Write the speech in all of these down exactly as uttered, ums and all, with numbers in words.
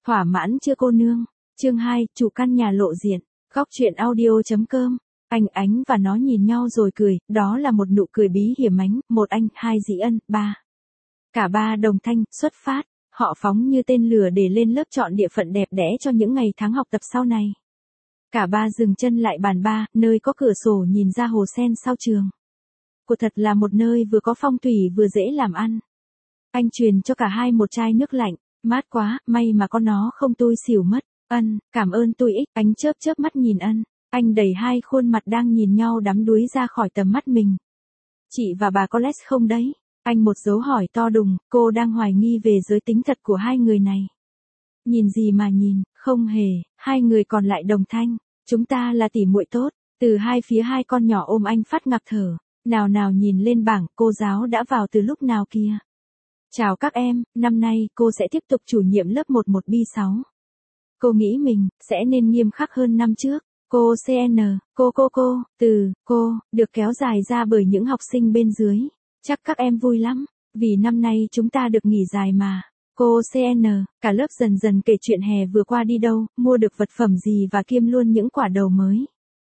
Thỏa mãn chưa cô nương? Chương hai, chủ căn nhà lộ diện. Góc truyện audio.com. Anh Ánh và nó nhìn nhau rồi cười, đó là một nụ cười bí hiểm ánh, một anh, hai Dĩ Ân, ba. Cả ba đồng thanh, xuất phát, họ phóng như tên lửa để lên lớp chọn địa phận đẹp đẽ cho những ngày tháng học tập sau này. Cả ba dừng chân lại bàn ba, nơi có cửa sổ nhìn ra hồ sen sau trường. Cô thật là một nơi vừa có phong thủy vừa dễ làm ăn. Anh truyền cho cả hai một chai nước lạnh, mát quá, may mà con nó không tôi xỉu mất. Ân, cảm ơn tôi ích, Ánh chớp chớp mắt nhìn Ân, anh đẩy hai khuôn mặt đang nhìn nhau đắm đuối ra khỏi tầm mắt mình. Chị và bà có less không đấy? Anh một dấu hỏi to đùng, cô đang hoài nghi về giới tính thật của hai người này. Nhìn gì mà nhìn, không hề, hai người còn lại đồng thanh, chúng ta là tỉ muội tốt, từ hai phía hai con nhỏ ôm anh phát ngạc thở, nào nào nhìn lên bảng, cô giáo đã vào từ lúc nào kia. Chào các em, năm nay cô sẽ tiếp tục chủ nhiệm lớp một một bi sáu. Cô nghĩ mình sẽ nên nghiêm khắc hơn năm trước. Cô xê en, cô cô cô, từ, cô, được kéo dài ra bởi những học sinh bên dưới. Chắc các em vui lắm, vì năm nay chúng ta được nghỉ dài mà. Cô xê en, cả lớp dần dần kể chuyện hè vừa qua đi đâu, mua được vật phẩm gì và kiêm luôn những quả đầu mới.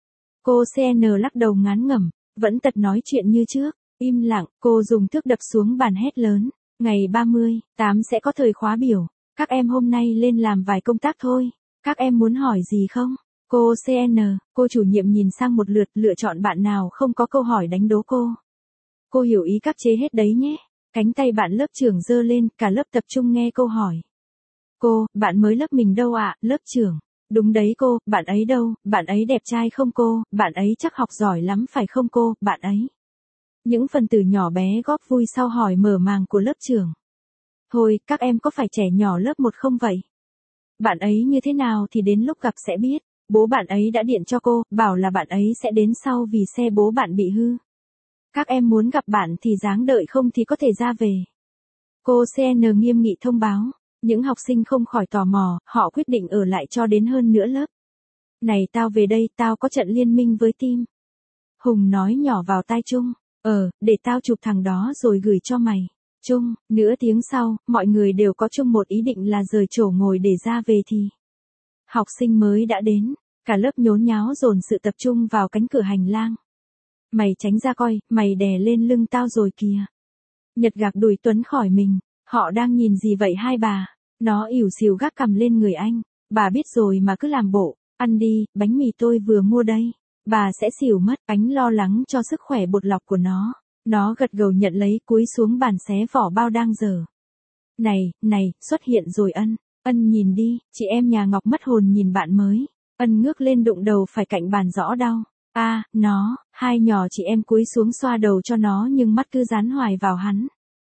Cô xê en lắc đầu ngán ngẩm, vẫn tật nói chuyện như trước, im lặng, cô dùng thước đập xuống bàn hét lớn. Ngày ba mươi, tám sẽ có thời khóa biểu, các em hôm nay lên làm vài công tác thôi, các em muốn hỏi gì không? Cô xê en, cô chủ nhiệm nhìn sang một lượt lựa chọn bạn nào không có câu hỏi đánh đố cô. Cô hiểu ý các chế hết đấy nhé. Cánh tay bạn lớp trưởng giơ lên, cả lớp tập trung nghe câu hỏi. Cô, bạn mới lớp mình đâu ạ, à? Lớp trưởng. Đúng đấy cô, bạn ấy đâu, bạn ấy đẹp trai không cô, bạn ấy chắc học giỏi lắm phải không cô, bạn ấy. Những phần tử nhỏ bé góp vui sau hỏi mở màng của lớp trưởng. Thôi, các em có phải trẻ nhỏ lớp một không vậy? Bạn ấy như thế nào thì đến lúc gặp sẽ biết. Bố bạn ấy đã điện cho cô, bảo là bạn ấy sẽ đến sau vì xe bố bạn bị hư. Các em muốn gặp bạn thì ráng đợi không thì có thể ra về. Cô xê en nghiêm nghị thông báo. Những học sinh không khỏi tò mò, họ quyết định ở lại cho đến hơn nửa lớp. Này tao về đây, tao có trận liên minh với team. Hùng nói nhỏ vào tai Trung. Ờ, để tao chụp thằng đó rồi gửi cho mày. Trung, nửa tiếng sau, mọi người đều có chung một ý định là rời chỗ ngồi để ra về thì. Học sinh mới đã đến, cả lớp nhốn nháo dồn sự tập trung vào cánh cửa hành lang. Mày tránh ra coi, mày đè lên lưng tao rồi kìa. Nhật gạc đùi Tuấn khỏi mình, họ đang nhìn gì vậy hai bà? Nó ỉu xìu gác cằm lên người anh, bà biết rồi mà cứ làm bộ, ăn đi, bánh mì tôi vừa mua đây. Bà sẽ xỉu mất, Ánh lo lắng cho sức khỏe bột lọc của nó. Nó gật gđầu nhận lấy cúi xuống bàn xé vỏ bao đang dở. Này, này, xuất hiện rồi Ân. Ân nhìn đi, chị em nhà Ngọc mất hồn nhìn bạn mới. Ân ngước lên đụng đầu phải cạnh bàn rõ đau. A, à, nó, hai nhỏ chị em cúi xuống xoa đầu cho nó nhưng mắt cứ dán hoài vào hắn.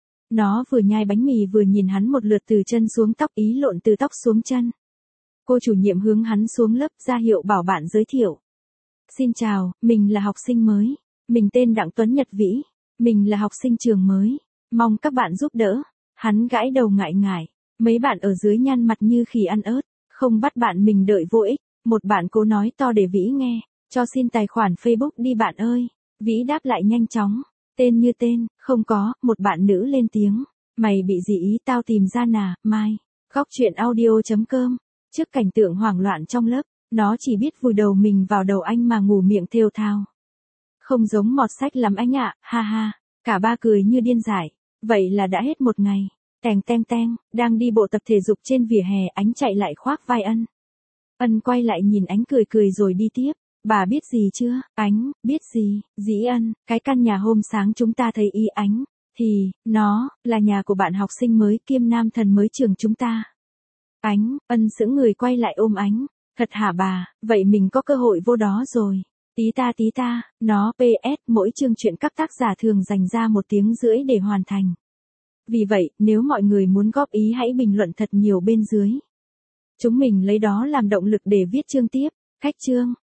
Nó vừa nhai bánh mì vừa nhìn hắn một lượt từ chân xuống tóc ý lộn từ tóc xuống chân. Cô chủ nhiệm hướng hắn xuống lớp ra hiệu bảo bạn giới thiệu. Xin chào, mình là học sinh mới. Mình tên Đặng Tuấn Nhật Vĩ. Mình là học sinh trường mới. Mong các bạn giúp đỡ. Hắn gãi đầu ngại ngại. Mấy bạn ở dưới nhăn mặt như khỉ ăn ớt. Không bắt bạn mình đợi vô ích. Một bạn cố nói to để Vĩ nghe. Cho xin tài khoản Facebook đi bạn ơi. Vĩ đáp lại nhanh chóng. Tên như tên, không có, một bạn nữ lên tiếng. Mày bị gì ý tao tìm ra nà, mai. Góc truyện audio.com. Trước cảnh tượng hoảng loạn trong lớp, nó chỉ biết vùi đầu mình vào đầu anh mà ngủ miệng thều thào. Không giống mọt sách lắm anh ạ, ha ha. Cả ba cười như điên dại. Vậy là đã hết một ngày. Tèng teng teng, đang đi bộ tập thể dục trên vỉa hè, Ánh chạy lại khoác vai Ân. Ân quay lại nhìn Ánh cười cười rồi đi tiếp. Bà biết gì chưa? Ánh, biết gì? Dĩ Ân, cái căn nhà hôm sáng chúng ta thấy y Ánh, thì, nó, là nhà của bạn học sinh mới kiêm nam thần mới trường chúng ta. Ánh, Ân sững người quay lại ôm Ánh. Thật hả bà, vậy mình có cơ hội vô đó rồi. Tí ta tí ta, nó pê ét mỗi chương truyện các tác giả thường dành ra một tiếng rưỡi để hoàn thành. Vì vậy, nếu mọi người muốn góp ý hãy bình luận thật nhiều bên dưới. Chúng mình lấy đó làm động lực để viết chương tiếp. Khách chương.